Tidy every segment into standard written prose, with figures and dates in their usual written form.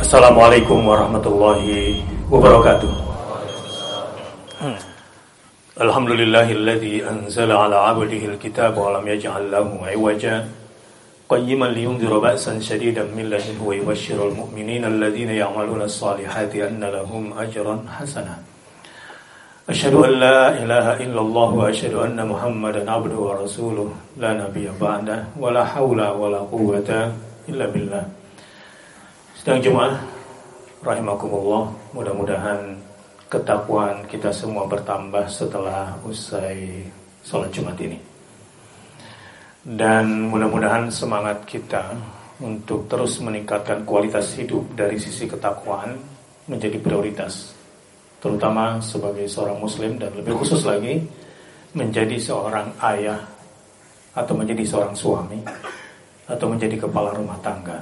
Assalamualaikum warahmatullahi wabarakatuh. Alhamdulillahilladzi anzala ala 'abdihi al-kitaba wa lam yaj'al lahu 'iwaja qayyiman liyunzira ba'san shadidan min ladunhu wa yubashshirul mu'minina alladhina ya'maluna as-salihati anna lahum ajran hasana. Asyhadu an la ilaha illallah wa asyhadu anna Muhammadan 'abduhu wa rasuluh la nabiyya ba'da wa la haula wa la quwwata illa billah. Sedang Jemaah rahimakumullah, mudah-mudahan ketakwaan kita semua bertambah setelah usai sholat Jumat ini. Dan mudah-mudahan semangat kita untuk terus meningkatkan kualitas hidup dari sisi ketakwaan menjadi prioritas, terutama sebagai seorang muslim dan lebih khusus lagi menjadi seorang ayah atau menjadi seorang suami atau menjadi kepala rumah tangga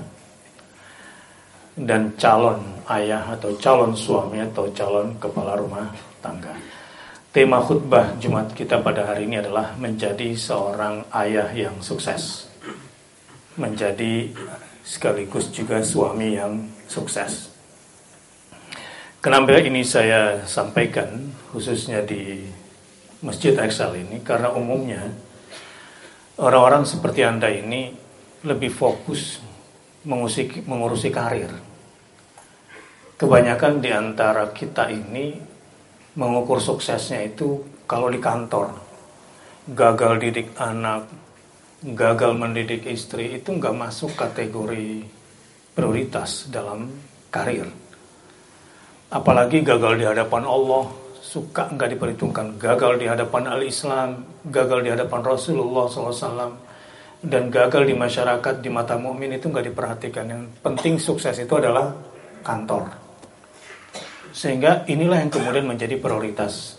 dan calon ayah atau calon suami atau calon kepala rumah tangga. Tema khutbah Jumat kita pada hari ini adalah menjadi seorang ayah yang sukses, menjadi sekaligus juga suami yang sukses. Kenapa ini saya sampaikan khususnya di Masjid Excel ini? Karena umumnya orang-orang seperti Anda ini lebih fokus mengurusi karir. Kebanyakan di antara kita ini mengukur suksesnya itu kalau di kantor. Gagal didik anak, gagal mendidik istri, itu nggak masuk kategori prioritas dalam karir. Apalagi gagal di hadapan Allah, suka nggak diperhitungkan. Gagal di hadapan al-Islam, gagal di hadapan Rasulullah SAW, dan gagal di masyarakat, di mata mukmin itu nggak diperhatikan. Yang penting sukses itu adalah kantor. Sehingga inilah yang kemudian menjadi prioritas.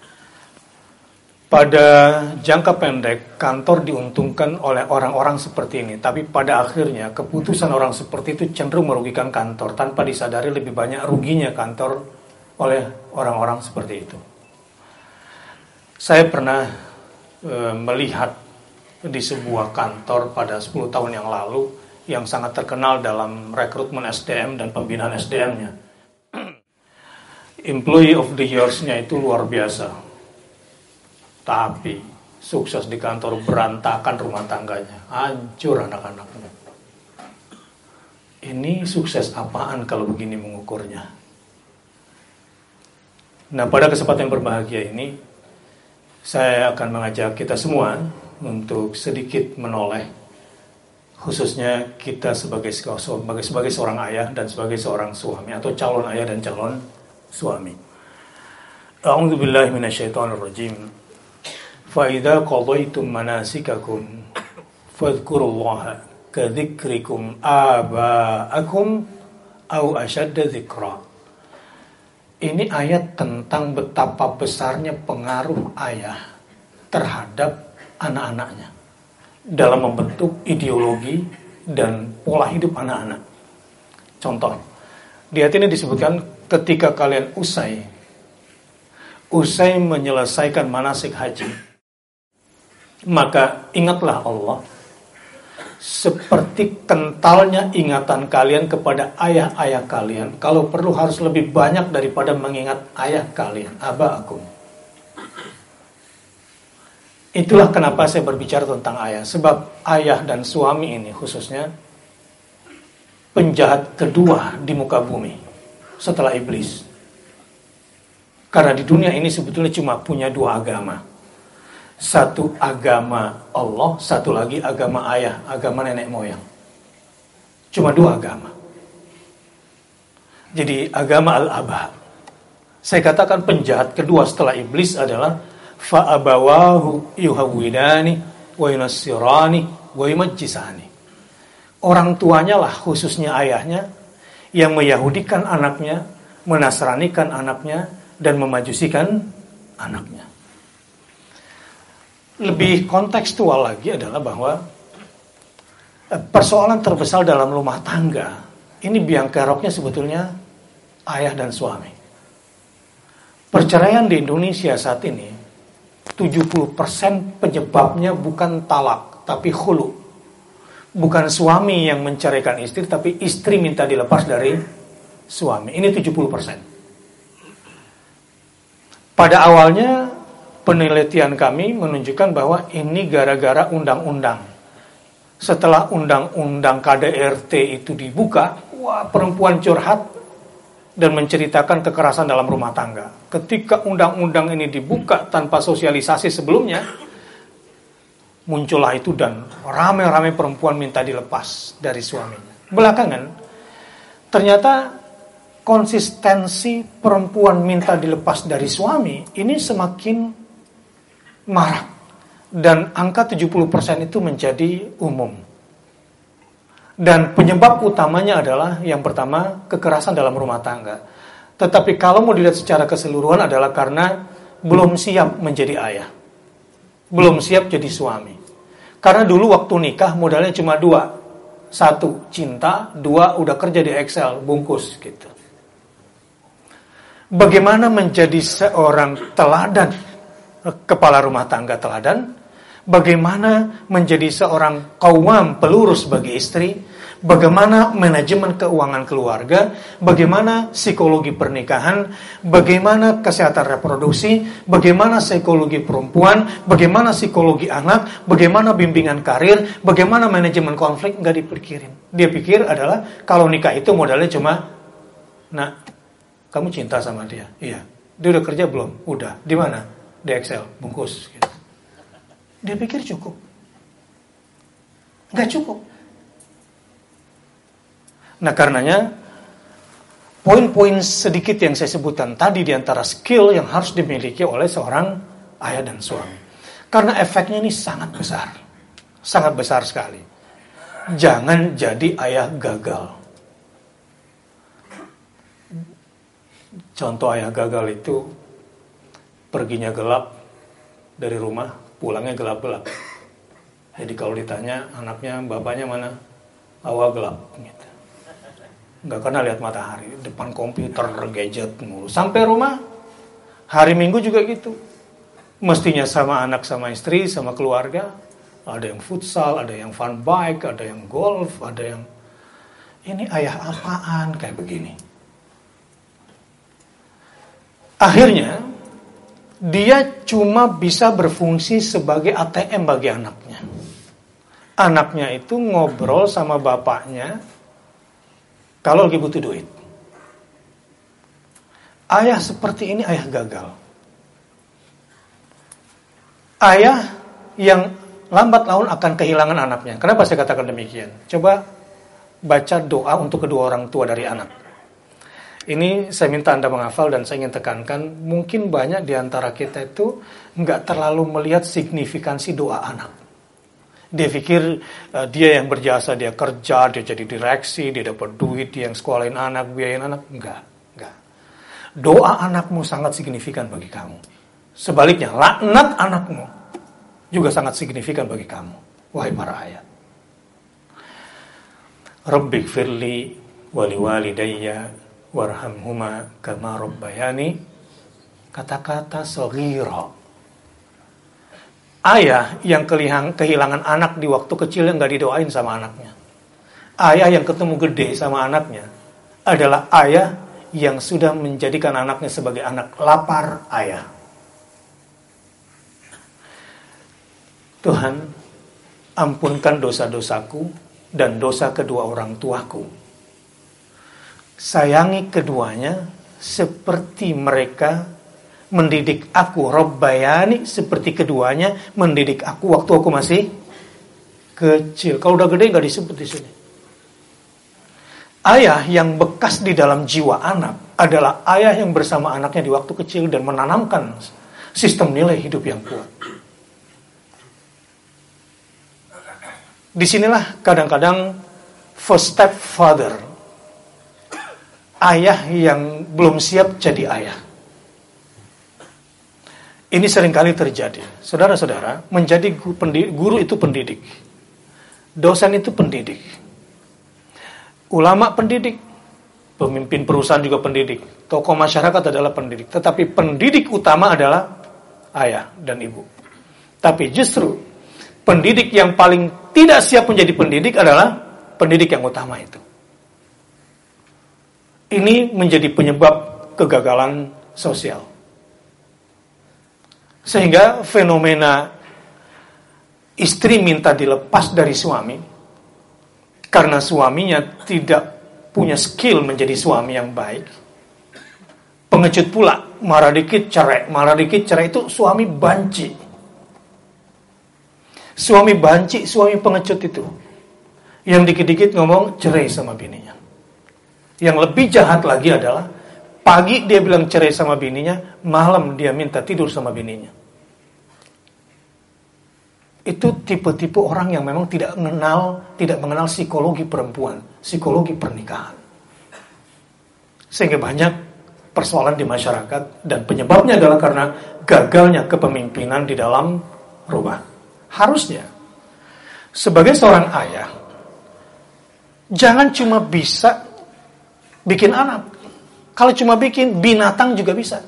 Pada jangka pendek, kantor diuntungkan oleh orang-orang seperti ini. Tapi pada akhirnya, keputusan orang seperti itu cenderung merugikan kantor. Tanpa disadari lebih banyak ruginya kantor oleh orang-orang seperti itu. Saya pernah melihat di sebuah kantor pada 10 tahun yang lalu yang sangat terkenal dalam rekrutmen SDM dan pembinaan SDM-nya. Employee of the Years-nya itu luar biasa. Tapi sukses di kantor, berantakan rumah tangganya, hancur anak-anaknya. Ini sukses apaan kalau begini mengukurnya? Nah, pada kesempatan yang berbahagia ini saya akan mengajak kita semua untuk sedikit menoleh, khususnya kita sebagai seorang ayah dan sebagai seorang suami atau calon ayah dan calon suami. A'udzu billahi minasyaitonir rajim. Fa idza qadaytum manasikakum fadhkurullaha kadzikrikum aba'akum aw ashadda dzikra. Ini ayat tentang betapa besarnya pengaruh ayah terhadap anak-anaknya dalam membentuk ideologi dan pola hidup anak-anak. Contoh, di ayat ini disebutkan ketika kalian usai menyelesaikan manasik haji, maka ingatlah Allah seperti kentalnya ingatan kalian kepada ayah-ayah kalian. Kalau perlu harus lebih banyak daripada mengingat ayah kalian, aba'akum. Itulah kenapa saya berbicara tentang ayah. Sebab ayah dan suami ini khususnya penjahat kedua di muka bumi setelah iblis. Karena di dunia ini sebetulnya cuma punya dua agama. Satu agama Allah, satu lagi agama ayah, agama nenek moyang. Cuma dua agama. Jadi agama al-aba. Saya katakan penjahat kedua setelah iblis adalah fa'abawahu yuhawwidani wa yunassirani wa yumajjisani. Orang tuanya lah, khususnya ayahnya, yang meyahudikan anaknya, menasranikan anaknya, dan memajusikan anaknya. Lebih kontekstual lagi adalah bahwa persoalan terbesar dalam rumah tangga ini biang keroknya sebetulnya ayah dan suami. Perceraian di Indonesia saat ini 70% penyebabnya bukan talak tapi khulu. Bukan suami yang menceraikan istri, tapi istri minta dilepas dari suami. Ini 70%. Pada awalnya penelitian kami menunjukkan bahwa ini gara-gara undang-undang. Setelah undang-undang KDRT itu dibuka, wah, perempuan curhat dan menceritakan kekerasan dalam rumah tangga. Ketika undang-undang ini dibuka tanpa sosialisasi sebelumnya, muncullah itu dan ramai-ramai perempuan minta dilepas dari suaminya. Belakangan, ternyata konsistensi perempuan minta dilepas dari suami ini semakin marak. Dan angka 70% itu menjadi umum. Dan penyebab utamanya adalah yang pertama, kekerasan dalam rumah tangga. Tetapi kalau mau dilihat secara keseluruhan adalah karena belum siap menjadi ayah. Belum siap jadi suami. Karena dulu waktu nikah modalnya cuma 2. 1, cinta. 2, udah kerja di Excel, bungkus gitu. Bagaimana menjadi seorang teladan, kepala rumah tangga teladan? Bagaimana menjadi seorang qawwam, pelurus bagi istri? Bagaimana manajemen keuangan keluarga? Bagaimana psikologi pernikahan? Bagaimana kesehatan reproduksi? Bagaimana psikologi perempuan? Bagaimana psikologi anak? Bagaimana bimbingan karir? Bagaimana manajemen konflik? Nggak dipikirin. Dia pikir adalah kalau nikah itu modalnya cuma, nah, kamu cinta sama dia? Iya. Dia udah kerja belum? Udah. Di mana? Di Excel, bungkus. Gitu. Dia pikir cukup. Nggak cukup. Nah, karenanya poin-poin sedikit yang saya sebutkan tadi di antara skill yang harus dimiliki oleh seorang ayah dan suami. Karena efeknya ini sangat besar. Sangat besar sekali. Jangan jadi ayah gagal. Contoh ayah gagal itu perginya gelap dari rumah, pulangnya gelap-gelap. Jadi kalau ditanya anaknya, bapaknya mana? Awal gelap gitu. Nggak pernah lihat matahari, depan komputer, gadget mulu. Sampai rumah, hari Minggu juga gitu. Mestinya sama anak, sama istri, sama keluarga. Ada yang futsal, ada yang fun bike, ada yang golf, ada yang... Ini ayah apaan kayak begini? Akhirnya, dia cuma bisa berfungsi sebagai ATM bagi anaknya. Anaknya itu ngobrol sama bapaknya kalau lagi butuh duit. Ayah seperti ini ayah gagal. Ayah yang lambat laun akan kehilangan anaknya. Kenapa saya katakan demikian? Coba baca doa untuk kedua orang tua dari anak. Ini saya minta Anda menghafal dan saya ingin tekankan, mungkin banyak di antara kita itu nggak terlalu melihat signifikansi doa anak. Dia pikir dia yang berjasa, dia kerja, dia jadi direksi, dia dapat duit, dia yang sekolahin anak, biayain anak. Enggak. Doa anakmu sangat signifikan bagi kamu. Sebaliknya, laknat anakmu juga sangat signifikan bagi kamu. Wahai para ayah. Rabbighfirli wali walidayya warhamhuma kama rabbayani, kata-kata saghira. Ayah yang kehilangan anak di waktu kecil yang gak didoain sama anaknya. Ayah yang ketemu gede sama anaknya adalah ayah yang sudah menjadikan anaknya sebagai anak lapar ayah. Tuhan, ampunkan dosa-dosaku dan dosa kedua orang tuaku. Sayangi keduanya seperti mereka mendidik aku, Rabbayani, seperti keduanya mendidik aku waktu aku masih kecil. Kalau udah gede nggak disebut di sini. Ayah yang bekas di dalam jiwa anak adalah ayah yang bersama anaknya di waktu kecil dan menanamkan sistem nilai hidup yang kuat. Disinilah kadang-kadang first step father, ayah yang belum siap jadi ayah. Ini seringkali terjadi. Saudara-saudara, menjadi guru itu pendidik. Dosen itu pendidik. Ulama pendidik. Pemimpin perusahaan juga pendidik. Tokoh masyarakat adalah pendidik. Tetapi pendidik utama adalah ayah dan ibu. Tapi justru pendidik yang paling tidak siap menjadi pendidik adalah pendidik yang utama itu. Ini menjadi penyebab kegagalan sosial. Sehingga fenomena istri minta dilepas dari suami karena suaminya tidak punya skill menjadi suami yang baik. Pengecut pula, marah dikit cerai itu suami banci. Suami banci, suami pengecut itu. Yang dikit-dikit ngomong cerai sama bininya. Yang lebih jahat lagi adalah pagi dia bilang cerai sama bininya, malam dia minta tidur sama bininya. Itu tipe-tipe orang yang memang tidak mengenal psikologi perempuan, psikologi pernikahan. Sehingga banyak persoalan di masyarakat dan penyebabnya adalah karena gagalnya kepemimpinan di dalam rumah. Harusnya sebagai seorang ayah jangan cuma bisa bikin anak. Kalau cuma bikin, binatang juga bisa.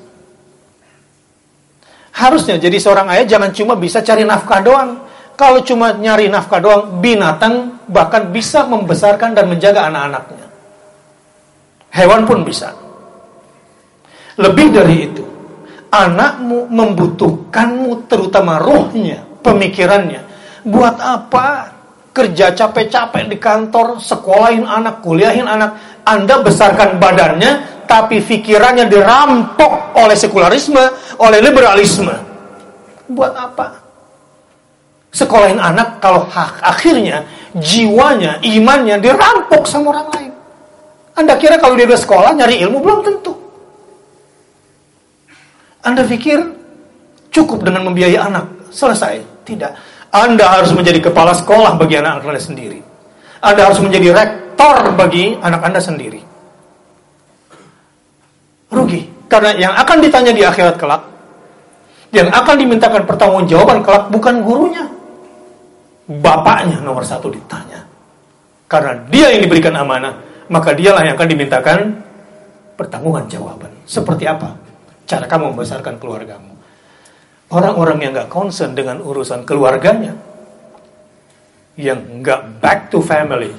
Harusnya jadi seorang ayah jangan cuma bisa cari nafkah doang. Kalau cuma nyari nafkah doang, binatang bahkan bisa membesarkan dan menjaga anak-anaknya. Hewan pun bisa. Lebih dari itu, anakmu membutuhkanmu, terutama rohnya, pemikirannya. Buat apa kerja capek-capek di kantor, sekolahin anak, kuliahin anak, Anda besarkan badannya, tapi pikirannya dirampok oleh sekularisme, oleh liberalisme. Buat apa? Sekolahin anak kalau akhirnya jiwanya, imannya dirampok sama orang lain. Anda kira kalau dia udah sekolah nyari ilmu? Belum tentu. Anda pikir cukup dengan membiayai anak, selesai? Tidak. Anda harus menjadi kepala sekolah bagi anak Anda sendiri. Anda harus menjadi rektor bagi anak Anda sendiri. Rugi. Karena yang akan ditanya di akhirat kelak, yang akan dimintakan pertanggungjawaban kelak bukan gurunya. Bapaknya nomor satu ditanya. Karena dia yang diberikan amanah, maka dialah yang akan dimintakan pertanggungjawaban. Seperti apa cara kamu membesarkan keluargamu? Orang-orang yang gak concern dengan urusan keluarganya, yang gak back to family,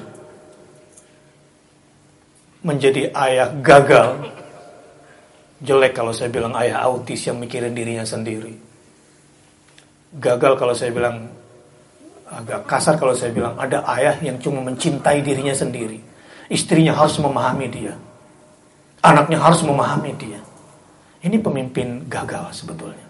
menjadi ayah gagal. Jelek kalau saya bilang ayah autis yang mikirin dirinya sendiri. Gagal kalau saya bilang, agak kasar kalau saya bilang, ada ayah yang cuma mencintai dirinya sendiri. Istrinya harus memahami dia, anaknya harus memahami dia. Ini pemimpin gagal sebetulnya.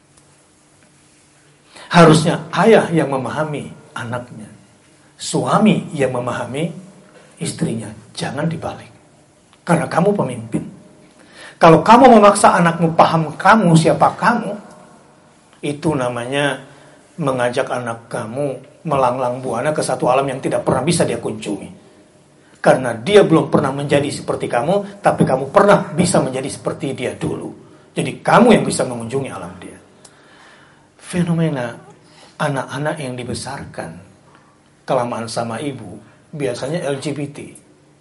Harusnya ayah yang memahami anaknya, suami yang memahami istrinya. Jangan dibalik. Karena kamu pemimpin. Kalau kamu memaksa anakmu paham kamu, siapa kamu, itu namanya mengajak anak kamu melanglang buana ke satu alam yang tidak pernah bisa dia kunjungi. Karena dia belum pernah menjadi seperti kamu, tapi kamu pernah bisa menjadi seperti dia dulu. Jadi kamu yang bisa mengunjungi alam dia. Fenomena anak-anak yang dibesarkan kelamaan sama ibu, biasanya LGBT.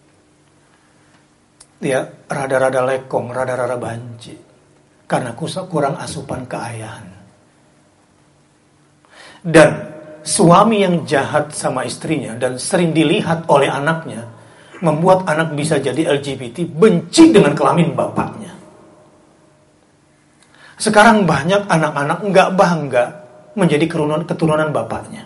Dia rada-rada lekong, rada-rada banci. Karena kurang asupan keayahan. Dan suami yang jahat sama istrinya dan sering dilihat oleh anaknya, membuat anak bisa jadi LGBT, benci dengan kelamin bapaknya. Sekarang banyak anak-anak nggak bangga menjadi keturunan bapaknya.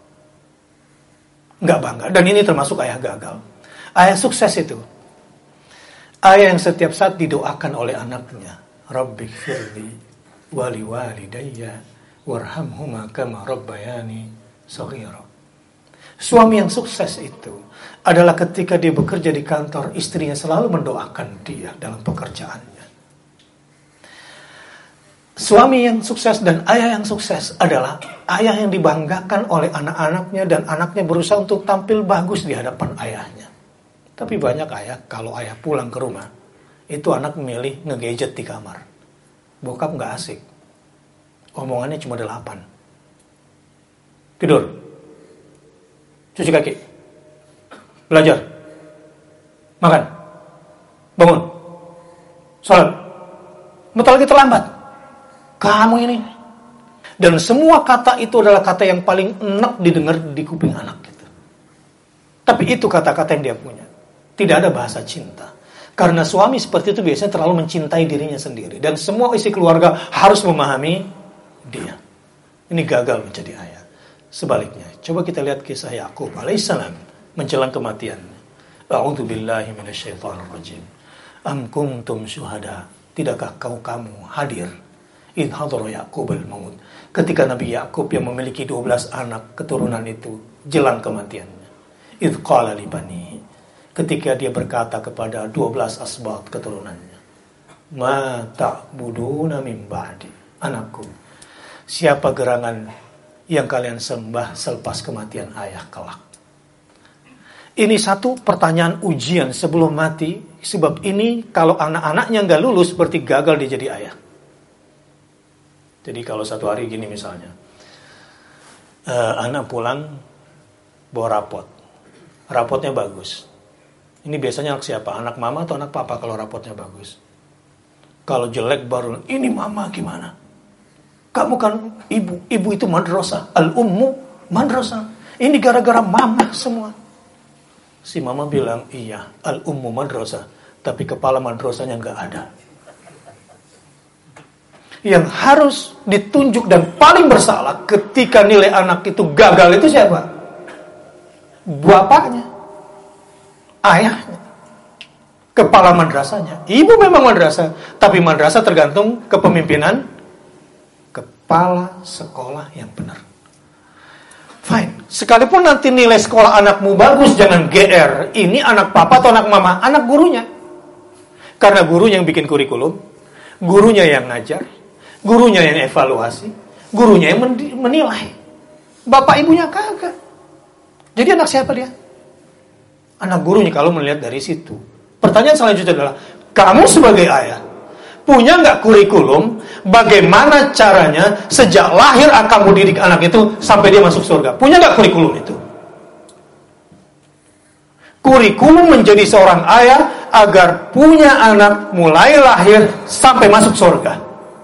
Nggak bangga. Dan ini termasuk ayah gagal. Ayah sukses itu. Ayah yang setiap saat didoakan oleh anaknya. Rabbighfirli wali walidayya warhamhuma kama rabbayani shaghira. Suami yang sukses itu adalah ketika dia bekerja di kantor, istrinya selalu mendoakan dia dalam pekerjaannya. Suami yang sukses dan ayah yang sukses adalah ayah yang dibanggakan oleh anak-anaknya dan anaknya berusaha untuk tampil bagus di hadapan ayahnya. Tapi banyak ayah, kalau ayah pulang ke rumah, itu anak memilih nge-gadget di kamar. Bokap gak asik. Omongannya cuma 8. Tidur. Cuci kaki. Belajar. Makan. Bangun. Salat. Bentar lagi terlambat. Kamu ini. Dan semua kata itu adalah kata yang paling enak didengar di kuping anak gitu. Tapi itu kata-kata yang dia punya. Tidak ada bahasa cinta. Karena suami seperti itu biasanya terlalu mencintai dirinya sendiri. Dan semua isi keluarga harus memahami dia. Ini gagal menjadi ayah. Sebaliknya, coba kita lihat kisah Yakub alaihissalam menjelang kematian. A'udzubillahi minasyaitonirrajim. Am kuntum syuhada? Tidakkah kamu hadir? Idh hadara Yakubul maut. Ketika Nabi Yakub yang memiliki 12 anak keturunan itu jelang kematiannya. Idh qala li banihi. Ketika dia berkata kepada 12 asbat keturunannya, ma ta'buduna min ba'di. Anakku, siapa gerangan yang kalian sembah selepas kematian ayah kelak? Ini satu pertanyaan ujian sebelum mati. Sebab ini kalau anak-anaknya nggak lulus berarti gagal dia jadi ayah. Jadi kalau satu hari gini misalnya, anak pulang bawa rapotnya bagus. Ini biasanya anak siapa? Anak mama atau anak papa kalau rapotnya bagus? Kalau jelek baru, ini mama gimana? Kamu kan ibu itu madrasah. Al-ummu madrasah. Ini gara-gara mama semua. Si mama bilang, iya, al-ummu madrasah. Tapi kepala madrasahnya nggak ada. Yang harus ditunjuk dan paling bersalah ketika nilai anak itu gagal itu siapa? Bapaknya. Ayahnya, kepala madrasahnya. Ibu memang madrasah, tapi madrasah tergantung kepemimpinan kepala sekolah yang benar. Fine. Sekalipun nanti nilai sekolah anakmu bagus, jangan GR. Ini anak papa atau anak mama? Anak gurunya. Karena gurunya yang bikin kurikulum, gurunya yang ngajar, gurunya yang evaluasi, gurunya yang menilai. Bapak ibunya kagak. Jadi anak siapa dia? Anak gurunya kalau melihat dari situ. Pertanyaan selanjutnya adalah, kamu sebagai ayah, punya nggak kurikulum bagaimana caranya sejak lahir kamu didik anak itu sampai dia masuk surga? Punya nggak kurikulum itu? Kurikulum menjadi seorang ayah agar punya anak mulai lahir sampai masuk surga.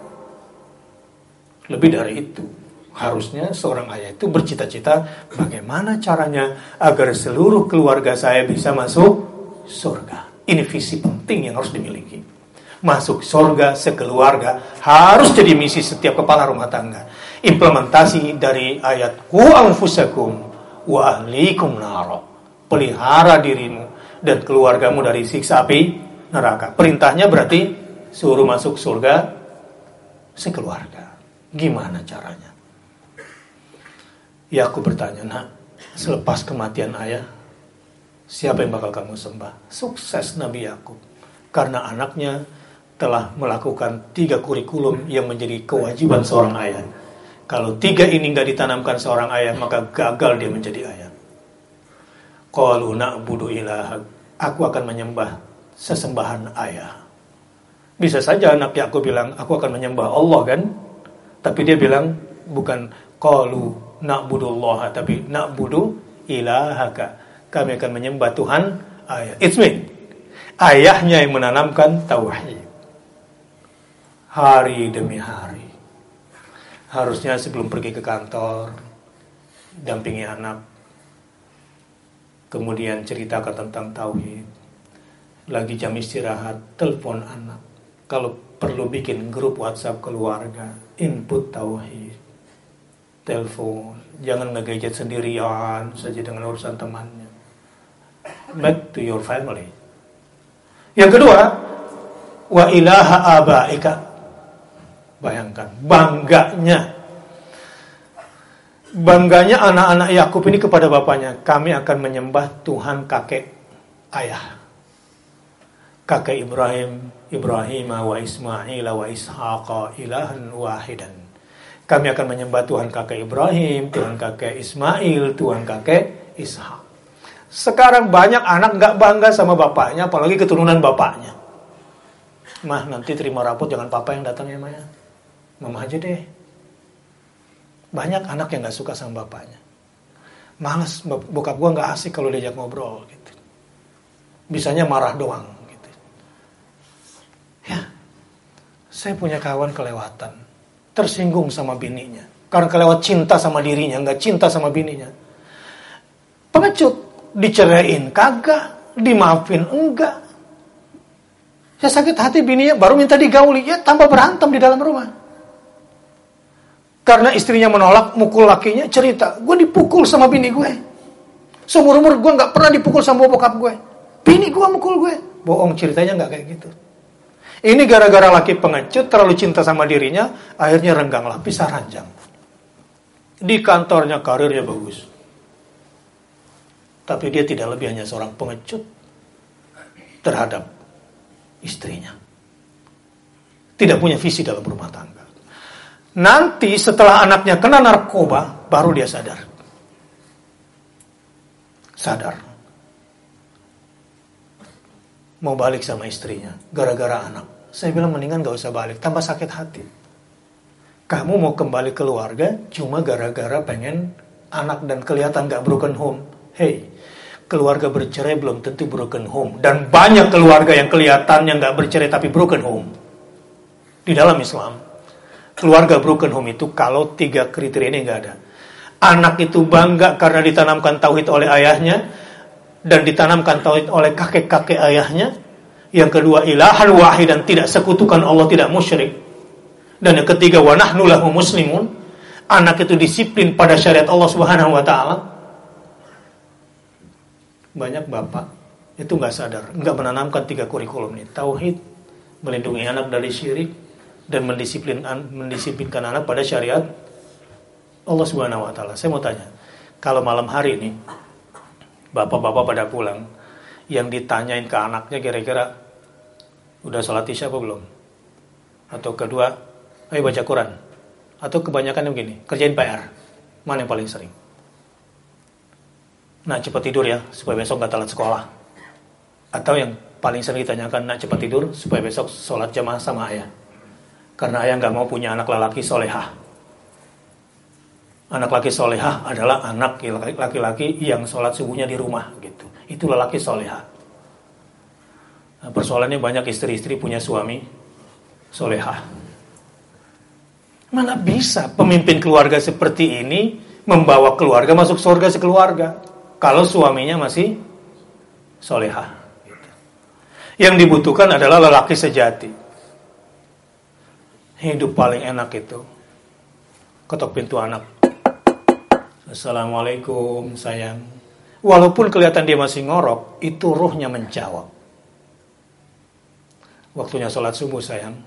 Lebih dari itu. Harusnya seorang ayah itu bercita-cita bagaimana caranya agar seluruh keluarga saya bisa masuk surga. Ini visi penting yang harus dimiliki. Masuk surga sekeluarga harus jadi misi setiap kepala rumah tangga. Implementasi dari ayat qu anfusakum wa ahlikum naro. Pelihara dirimu dan keluargamu dari siksa api neraka. Perintahnya berarti suruh masuk surga sekeluarga. Gimana caranya? Yakub bertanya, nak, selepas kematian ayah, siapa yang bakal kamu sembah? Sukses Nabi Yakub. Karena anaknya telah melakukan 3 kurikulum yang menjadi kewajiban seorang ayah. Kalau 3 ini gak ditanamkan seorang ayah, maka gagal dia menjadi ayah. Qalu na'budu ilahak. Aku akan menyembah sesembahan ayah. Bisa saja anak Yakub bilang, aku akan menyembah Allah kan? Tapi dia bilang, bukan qalu na'budullaha, tapi na'budu ilahaka. Kami akan menyembah Tuhan ayah. It's me. Ayahnya yang menanamkan tauhid. Hari demi hari. Harusnya sebelum pergi ke kantor, dampingi anak. Kemudian ceritakan tentang tauhid. Lagi jam istirahat, telepon anak. Kalau perlu bikin grup WhatsApp keluarga, input tauhid. Telepon, jangan nge-gadget sendirian saja dengan urusan temannya. Back to your family. Yang kedua, wa ilaha abaika. Bayangkan bangganya anak-anak Yakub ini kepada bapaknya. Kami akan menyembah Tuhan kakek ayah, kakek Ibrahim wa Ismail wa Ishaqa ilahan wahidan. Kami akan menyembah Tuhan kakek Ibrahim, Tuhan kakek Ismail, Tuhan kakek Ishak. Sekarang banyak anak gak bangga sama bapaknya, apalagi keturunan bapaknya. Mah, nanti terima rapot jangan papa yang datang ya, Maya. Mama aja deh. Banyak anak yang gak suka sama bapaknya. Males, bokap gua gak asik kalau diajak ngobrol gitu. Bisanya marah doang gitu. Ya, saya punya kawan kelewatan. Tersinggung sama bininya karena kelewat cinta sama dirinya, nggak cinta sama bininya. Pengecut, dicerain kagak, dimaafin enggak. Ya sakit hati bininya, baru minta digauli, ya tambah berantem di dalam rumah. Karena istrinya menolak, mukul lakinya, cerita, gue dipukul sama bini gue. Seumur-umur gue gak pernah dipukul sama bokap gue. Bini gue mukul gue. Bohong, ceritanya gak kayak gitu. Ini gara-gara laki pengecut, terlalu cinta sama dirinya, akhirnya rengganglah, pisah ranjang. Di kantornya karirnya bagus. Tapi dia tidak lebih hanya seorang pengecut terhadap istrinya. Tidak punya visi dalam rumah tangga. Nanti setelah anaknya kena narkoba, baru dia sadar. Mau balik sama istrinya, gara-gara anak. Saya bilang mendingan gak usah balik, tambah sakit hati. Kamu mau kembali keluarga, cuma gara-gara pengen anak dan kelihatan gak broken home. Hey, keluarga bercerai belum tentu broken home. Dan banyak keluarga yang kelihatannya gak bercerai tapi broken home. Di dalam Islam, keluarga broken home itu kalau 3 kriteria ini nggak ada. Anak itu bangga karena ditanamkan tauhid oleh ayahnya dan ditanamkan tauhid oleh kakek-kakek ayahnya. Yang kedua, ilahan wahid dan tidak sekutukan Allah, tidak musyrik. Dan yang ketiga, wa nahnu lahu muslimun. Anak itu disiplin pada syariat Allah Subhanahu wa taala. Banyak bapak itu nggak sadar, nggak menanamkan 3 kurikulum ini. Tauhid, melindungi anak dari syirik, dan mendisiplinkan anak pada syariat Allah Subhanahu wa taala. Saya mau tanya, kalau malam hari ini bapak-bapak pada pulang, yang ditanyain ke anaknya kira-kira udah sholat isya apa belum? Atau kedua, ayo baca Quran. Atau kebanyakan yang begini, kerjain PR. Mana yang paling sering? Nak cepat tidur ya, supaya besok gak telat sekolah. Atau yang paling sering ditanyakan, nak cepat tidur supaya besok sholat jamaah sama ayah. Karena ayah gak mau punya anak laki solehah. Anak laki solehah adalah anak laki-laki yang sholat subuhnya di rumah gitu. Itu lelaki solehah. Nah, persoalannya banyak istri-istri punya suami solehah. Mana bisa pemimpin keluarga seperti ini membawa keluarga masuk surga sekeluarga kalau suaminya masih solehah gitu. Yang dibutuhkan adalah lelaki sejati. Hidup paling enak itu ketok pintu anak, assalamualaikum sayang. Walaupun kelihatan dia masih ngorok, itu ruhnya menjawab. Waktunya sholat subuh sayang.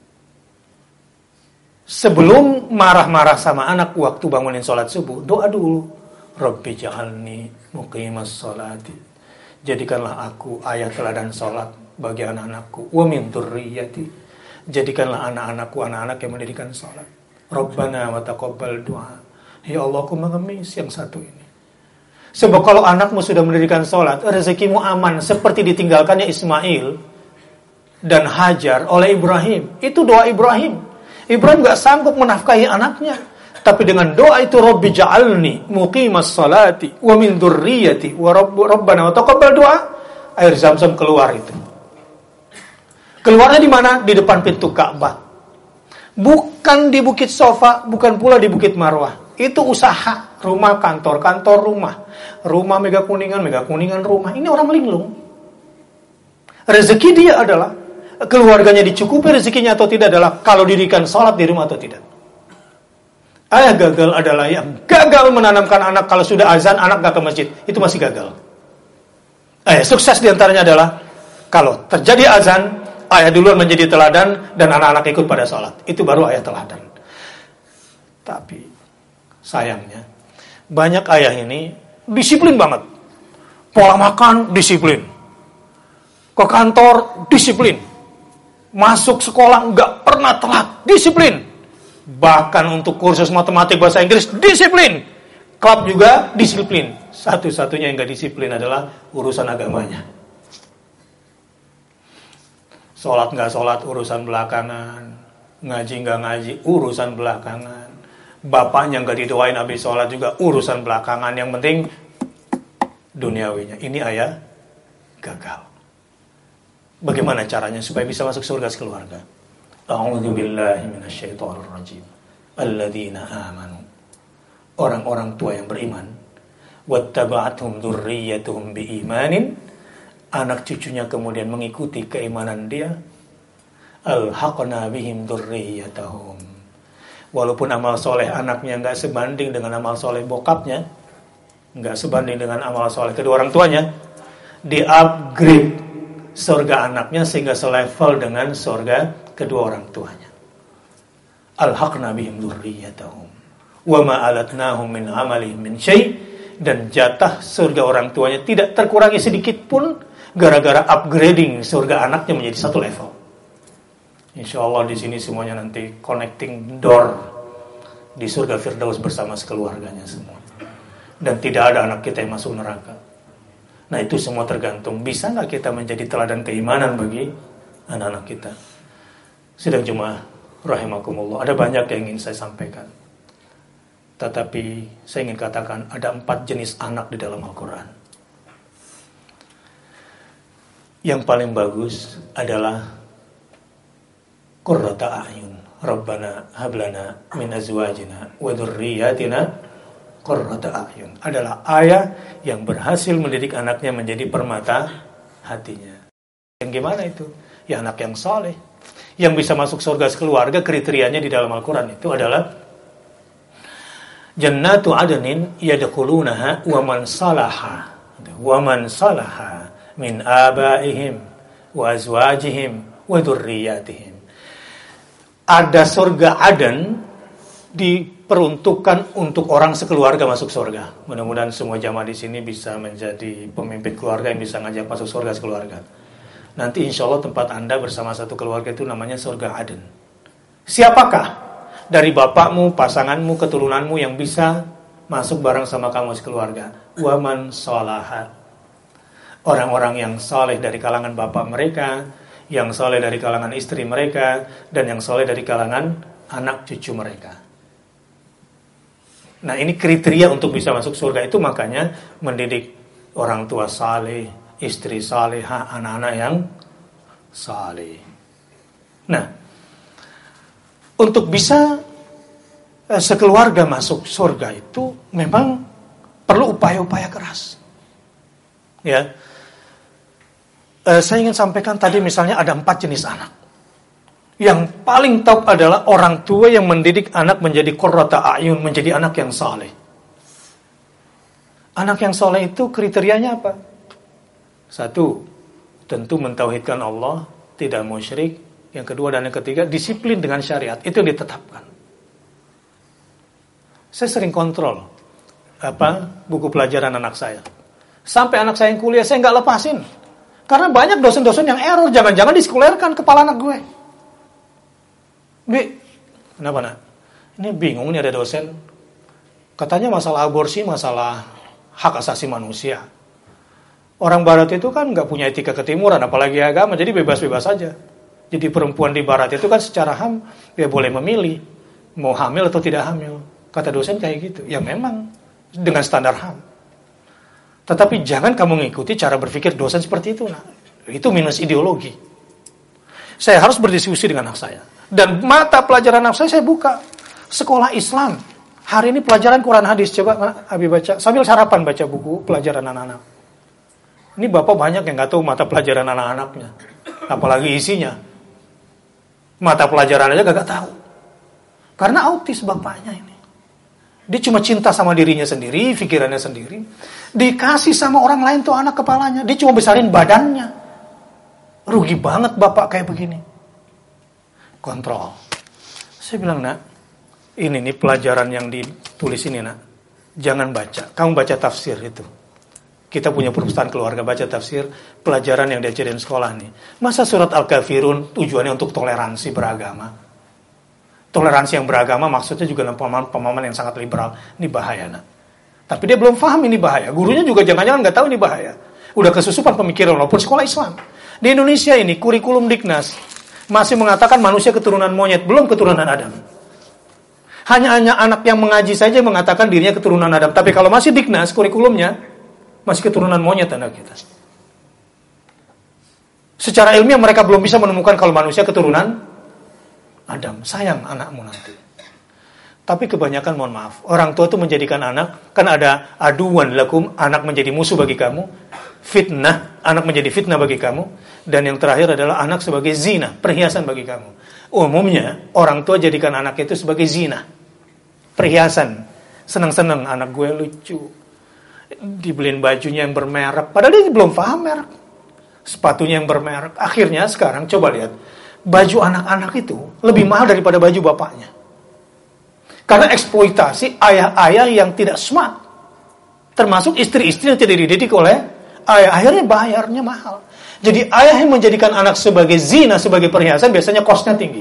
Sebelum marah-marah sama anak waktu bangunin sholat subuh, doa dulu. Rabbi ja'alni muqimas sholati. Jadikanlah aku ayat teladan sholat bagi anak-anakku. Wa min dzurriyyati. Jadikanlah anak-anakku anak-anak yang mendirikan sholat. Rabbana wa taqabbal du'a. Ya Allah, aku mengemis yang satu ini. Sebab kalau anakmu sudah mendirikan sholat, rezekimu aman seperti ditinggalkannya Ismail dan Hajar oleh Ibrahim. Itu doa Ibrahim. Ibrahim gak sanggup menafkahi anaknya, tapi dengan doa itu, Rabbi ja'alni muqimas salati wa min dzurriyyati wa rabbana wa taqabbal du'a. Air Zam-Zam keluar itu. Keluarnya di mana? Di depan pintu Ka'bah. Bukan di Bukit Sofa, bukan pula di Bukit Marwah. Itu usaha, rumah kantor, kantor rumah. Rumah Mega Kuningan rumah. Ini orang linglung. Rezeki dia adalah keluarganya dicukupi rezekinya atau tidak adalah kalau dirikan sholat di rumah atau tidak. Ayah gagal adalah yang gagal menanamkan anak kalau sudah azan anak gak ke masjid. Itu masih gagal. Ayah sukses diantaranya adalah kalau terjadi azan, ayah duluan menjadi teladan dan anak-anak ikut pada sholat. Itu baru ayah teladan. Tapi sayangnya banyak ayah ini disiplin banget. Pola makan disiplin. Ke kantor disiplin. Masuk sekolah nggak pernah telat, disiplin. Bahkan untuk kursus matematik bahasa Inggris disiplin. Klub juga disiplin. Satu-satunya yang nggak disiplin adalah urusan agamanya. Sholat nggak sholat urusan belakangan, ngaji nggak ngaji urusan belakangan. Bapaknya nggak didoain habis sholat juga urusan belakangan. Yang penting duniawinya. Ini ayah gagal. Bagaimana caranya supaya bisa masuk surga sekeluarga? A'udzu billahi minasyaitonir rajim. Alladzina amanu. Orang-orang tua yang beriman. Wattaba'athum dzurriyyatuhum biimanin anak cucunya kemudian mengikuti keimanan dia, alhaqna bihim dzurriyyatahum. Walaupun amal soleh anaknya nggak sebanding dengan amal soleh bokapnya, nggak sebanding dengan amal soleh kedua orang tuanya, di-upgrade surga anaknya sehingga selevel dengan surga kedua orang tuanya. Alhaqna bihim dzurriyyatahum wa ma alatnahum min amalihim min syai', dan jatah surga orang tuanya tidak terkurangi sedikit pun gara-gara upgrading surga anaknya menjadi satu level. Insyaallah di sini semuanya nanti connecting door di surga Firdaus bersama sekeluarganya semua. Dan tidak ada anak kita yang masuk neraka. Nah, itu semua tergantung bisa nggak kita menjadi teladan keimanan bagi anak-anak kita. Sidang jemaah rahimakumullah, ada banyak yang ingin saya sampaikan. Tetapi saya ingin katakan ada 4 jenis anak di dalam Al-Quran. Yang paling bagus adalah qurrata a'yun. Rabbana hablana min azwajina wa dzurriyyatina qurrata a'yun. Adalah ayah yang berhasil mendidik anaknya menjadi permata hatinya. Yang gimana itu? Ya anak yang saleh, yang bisa masuk surga sekeluarga. Kriterianya di dalam Al-Quran itu adalah jannatu adnin yadkhulunaha wa man salaha min abaihim wa azwajihim wa dzurriyyatihim. Ada surga Aden diperuntukkan untuk orang sekeluarga masuk surga. Mudah-mudahan semua jamaah di sini bisa menjadi pemimpin keluarga yang bisa ngajak masuk surga sekeluarga. Nanti insya Allah tempat Anda bersama satu keluarga itu namanya surga Aden. Siapakah dari bapakmu, pasanganmu, keturunanmu yang bisa masuk bareng sama kamu sekeluarga? Waman sholaha. Orang-orang yang saleh dari kalangan bapak mereka, yang saleh dari kalangan istri mereka, dan yang saleh dari kalangan anak cucu mereka. Nah, ini kriteria untuk bisa masuk surga. Itu makanya mendidik orang tua saleh, istri salehah, anak-anak yang saleh. Nah, untuk bisa sekeluarga masuk surga itu memang perlu upaya-upaya keras. Ya, saya ingin sampaikan tadi misalnya ada 4 jenis anak. Yang paling top adalah orang tua yang mendidik anak menjadi qurrata a'yun, menjadi anak yang saleh. Anak yang saleh itu kriterianya apa? 1, tentu mentauhidkan Allah, tidak musyrik. Yang kedua dan yang ketiga, disiplin dengan syariat. Itu yang ditetapkan. Saya sering kontrol buku pelajaran anak saya. Sampai anak saya yang kuliah, saya nggak lepasin. Karena banyak dosen-dosen yang error. Jangan-jangan disekulerkan kepala anak gue. Bi, kenapa nak? Ini bingung nih ada dosen. Katanya masalah aborsi, masalah hak asasi manusia. Orang barat itu kan nggak punya etika ketimuran, apalagi agama, jadi bebas-bebas saja. Jadi perempuan di barat itu kan secara HAM dia boleh memilih mau hamil atau tidak hamil. Kata dosen kayak gitu. Ya memang dengan standar HAM. Tetapi jangan kamu mengikuti cara berpikir dosen seperti itu. Nah, itu minus ideologi. Saya harus berdiskusi dengan anak saya. Dan mata pelajaran anak saya buka. Sekolah Islam. Hari ini pelajaran Quran hadis. Coba Abi baca. Sambil sarapan baca buku pelajaran anak-anak. Ini bapak banyak yang gak tahu mata pelajaran anak-anaknya. Apalagi isinya. Mata pelajaran aja gak tahu. Karena autis bapaknya ini. Dia cuma cinta sama dirinya sendiri, pikirannya sendiri. Dikasih sama orang lain tuh anak kepalanya. Dia cuma besarin badannya. Rugi banget bapak kayak begini. Kontrol. Saya bilang, nak, ini nih pelajaran yang ditulis ini, nak. Jangan baca. Kamu baca tafsir itu. Kita punya perpustakaan keluarga, baca tafsir. Pelajaran yang diajarin sekolah nih. Masa surat Al-Kafirun tujuannya untuk toleransi beragama? Toleransi yang beragama maksudnya juga dalam pemahaman yang sangat liberal. Ini bahaya, nak. Tapi dia belum paham ini bahaya. Gurunya juga jangan-jangan nggak tahu ini bahaya. Udah kesusupan pemikiran walaupun sekolah Islam. Di Indonesia ini kurikulum Diknas masih mengatakan manusia keturunan monyet, belum keturunan Adam. Hanya anak yang mengaji saja mengatakan dirinya keturunan Adam. Tapi kalau masih Diknas kurikulumnya masih keturunan monyet anak kita. Secara ilmiah mereka belum bisa menemukan kalau manusia keturunan Adam. Sayang anakmu nanti. Tapi kebanyakan, mohon maaf, orang tua itu menjadikan anak, kan ada aduwan lakum, anak menjadi musuh bagi kamu, fitnah, anak menjadi fitnah bagi kamu, dan yang terakhir adalah anak sebagai zina, perhiasan bagi kamu. Umumnya, orang tua jadikan anak itu sebagai zina, perhiasan. Senang-senang anak gue lucu, dibeliin bajunya yang bermerek, padahal dia belum paham merek. Sepatunya yang bermerek. Akhirnya sekarang coba lihat, baju anak-anak itu lebih mahal daripada baju bapaknya. Karena eksploitasi ayah-ayah yang tidak smart. Termasuk istri-istri yang tidak dididik oleh ayah. Akhirnya bayarnya mahal. Jadi ayah yang menjadikan anak sebagai zina, sebagai perhiasan, biasanya kosnya tinggi.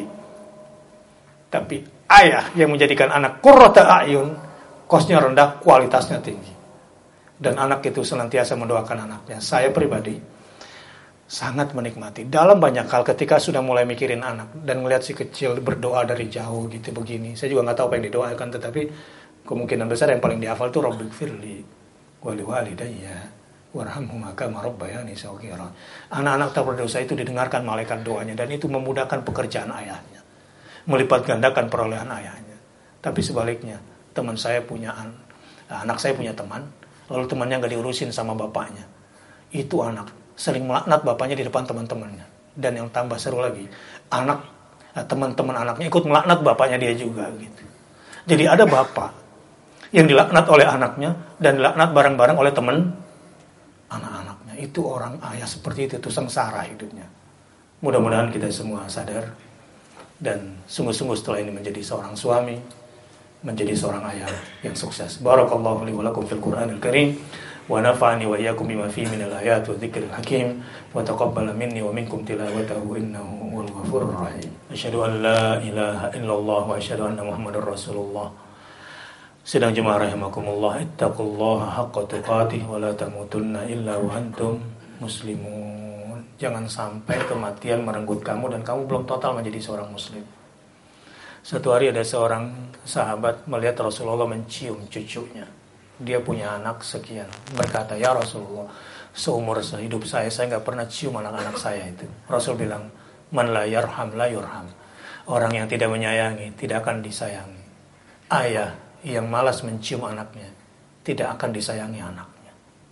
Tapi ayah yang menjadikan anak qurrata a'yun, kosnya rendah, kualitasnya tinggi. Dan anak itu senantiasa mendoakan anaknya. Saya pribadi sangat menikmati dalam banyak hal ketika sudah mulai mikirin anak dan melihat si kecil berdoa dari jauh gitu begini. Saya juga nggak tahu apa yang didoakan, tetapi kemungkinan besar yang paling dihafal itu Rabbighfirli wa liwalidayya warhamhuma kama rabbayani shaghira. Anak-anak tak berdosa itu didengarkan malaikat doanya, dan itu memudahkan pekerjaan ayahnya, melipat gandakan perolehan ayahnya. Tapi sebaliknya, teman saya punya anak saya punya teman, lalu temannya nggak diurusin sama bapaknya. Itu anak sering melaknat bapaknya di depan teman-temannya. Dan yang tambah seru lagi, teman-teman anaknya ikut melaknat bapaknya dia juga gitu. Jadi ada bapak yang dilaknat oleh anaknya dan dilaknat bareng-bareng oleh teman anak-anaknya. Itu orang ayah seperti itu sengsara hidupnya. Mudah-mudahan kita semua sadar dan sungguh-sungguh setelah ini menjadi seorang suami, menjadi seorang ayah yang sukses. Barakallahu li wa lakum fil Qur'anil Karim. Wa nafa'ani wa iyyakum bima fihi minal ayati wa dzikril hakim wa taqabbala minni wa minkum tilawatahu innahu huwal ghafurur rahim. Asyhadu an la ilaha illallah wa asyhadu anna Muhammadar Rasulullah. Sidang jemaah rahimakumullah, ittaqullaha haqqa tuqatih wa la tamutunna illa wa antum muslimun. Jangan sampai kematian merenggut kamu dan kamu belum total menjadi seorang muslim. Suatu hari ada seorang sahabat melihat Rasulullah mencium cucunya. Dia punya anak sekian. Berkata, ya Rasulullah, seumur hidup saya nggak pernah cium anak-anak saya itu. Rasul bilang, man la yarham la yurham. Orang yang tidak menyayangi tidak akan disayangi. Ayah yang malas mencium anaknya tidak akan disayangi anaknya.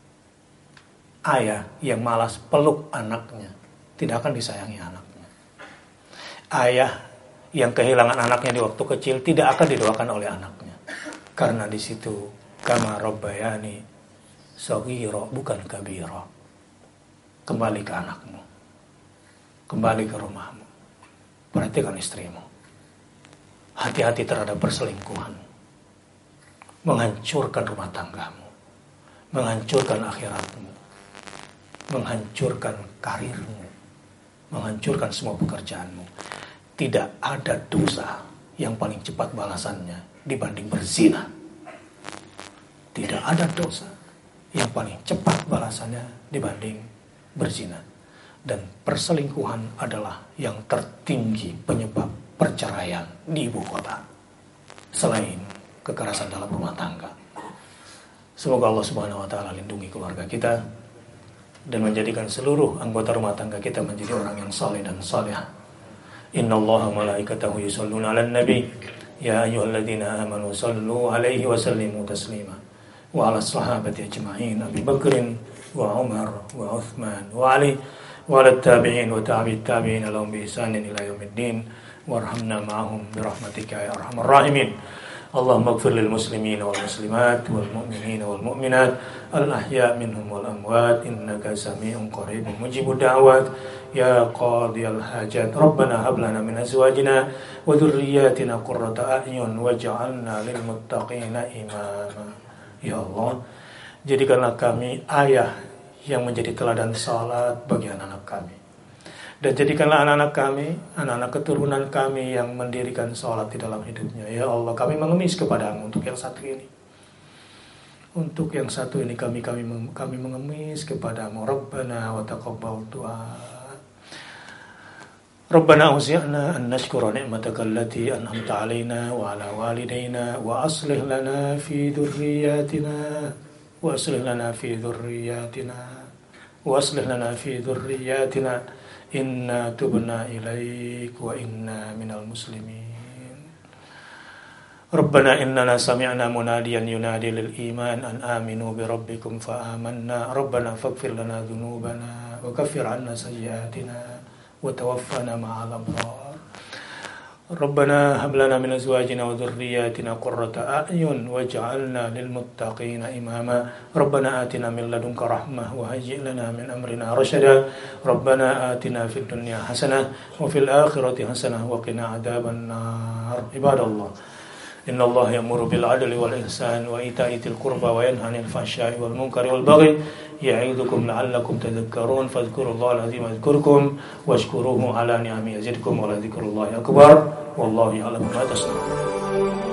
Ayah yang malas peluk anaknya tidak akan disayangi anaknya. Ayah yang kehilangan anaknya di waktu kecil tidak akan didoakan oleh anaknya. Karena di situ kama rabbayani shaghira, bukan kabira. Kembali ke anakmu, kembali ke rumahmu, perhatikan istrimu. Hati-hati terhadap perselingkuhan, menghancurkan rumah tanggamu, menghancurkan akhiratmu, menghancurkan karirmu, menghancurkan semua pekerjaanmu. Tidak ada dosa yang paling cepat balasannya dibanding berzina. Tidak ada dosa yang paling cepat balasannya dibanding berzina. Dan perselingkuhan adalah yang tertinggi penyebab perceraian di ibu kota, selain kekerasan dalam rumah tangga. Semoga Allah Subhanahu wa taala lindungi keluarga kita dan menjadikan seluruh anggota rumah tangga kita menjadi orang yang saleh dan salihah. Innallaha malaikatahu yusholluna 'alan nabi ya ayyuhalladzina amanu shallu 'alaihi wa sallimu taslima. Wa 'ala sahabati ajma'in Abi Bakrin wa Umar wa Uthman wa Ali wa 'ala tabi'in wa tabi'it tabi'in lahum bi ihsanin ila yaumiddin warhamna ma'ahum bi rahmatika ya arhamar rahimin. Allahumma ighfir lil muslimin wal muslimat wal mu'minin wal mu'minat al ahya' minhum wal amwat innaka sami'un qaribun mujibud da'wat ya qadiyal hajat. Rabbana hab lana min azwajina wa dhurriyyatina qurrata a'yun waj'alna lil muttaqina imama. Ya Allah, jadikanlah kami ayah yang menjadi teladan salat bagi anak-anak kami. Dan jadikanlah anak-anak kami, anak-anak keturunan kami yang mendirikan salat di dalam hidupnya. Ya Allah, kami mengemis kepadamu untuk yang satu ini. Untuk yang satu ini kami mengemis kepadamu. Rabbana wa taqabbal du'a. Rabbana auzi'na an nashkura ni'mataka allati an'amta 'alaina wa 'ala walidayna wa aslih lana fi dhurriyyatina inna tubna ilaik wa inna minal muslimin. ربنا إننا سمعنا مناديا ينادي للإيمان أن آمنوا بربكم فآمنا ربنا فاغفر لنا ذنوبنا وكفر عنا سيئاتنا وتوفنا مع الأبرار ربنا هب لنا من أزواجنا وذرياتنا قرة أعين واجعلنا للمتقين إماما ربنا آتنا من لدنك رحمة وهيئ لنا من أمرنا رشدا ربنا آتنا في الدنيا حسنة وفي الآخرة حسنة وقنا عذاب النار عباد الله إن الله يأمر بالعدل والإحسان وإيتاء ذي القربى وينهى عن الفحشاء والمنكر والبغي يعظكم لعلكم تذكرون فاذكروا الله العظيم يذكركم واشكروه على نعمه يزدكم ولذكر الله أكبر والله يعلم ما تصنعون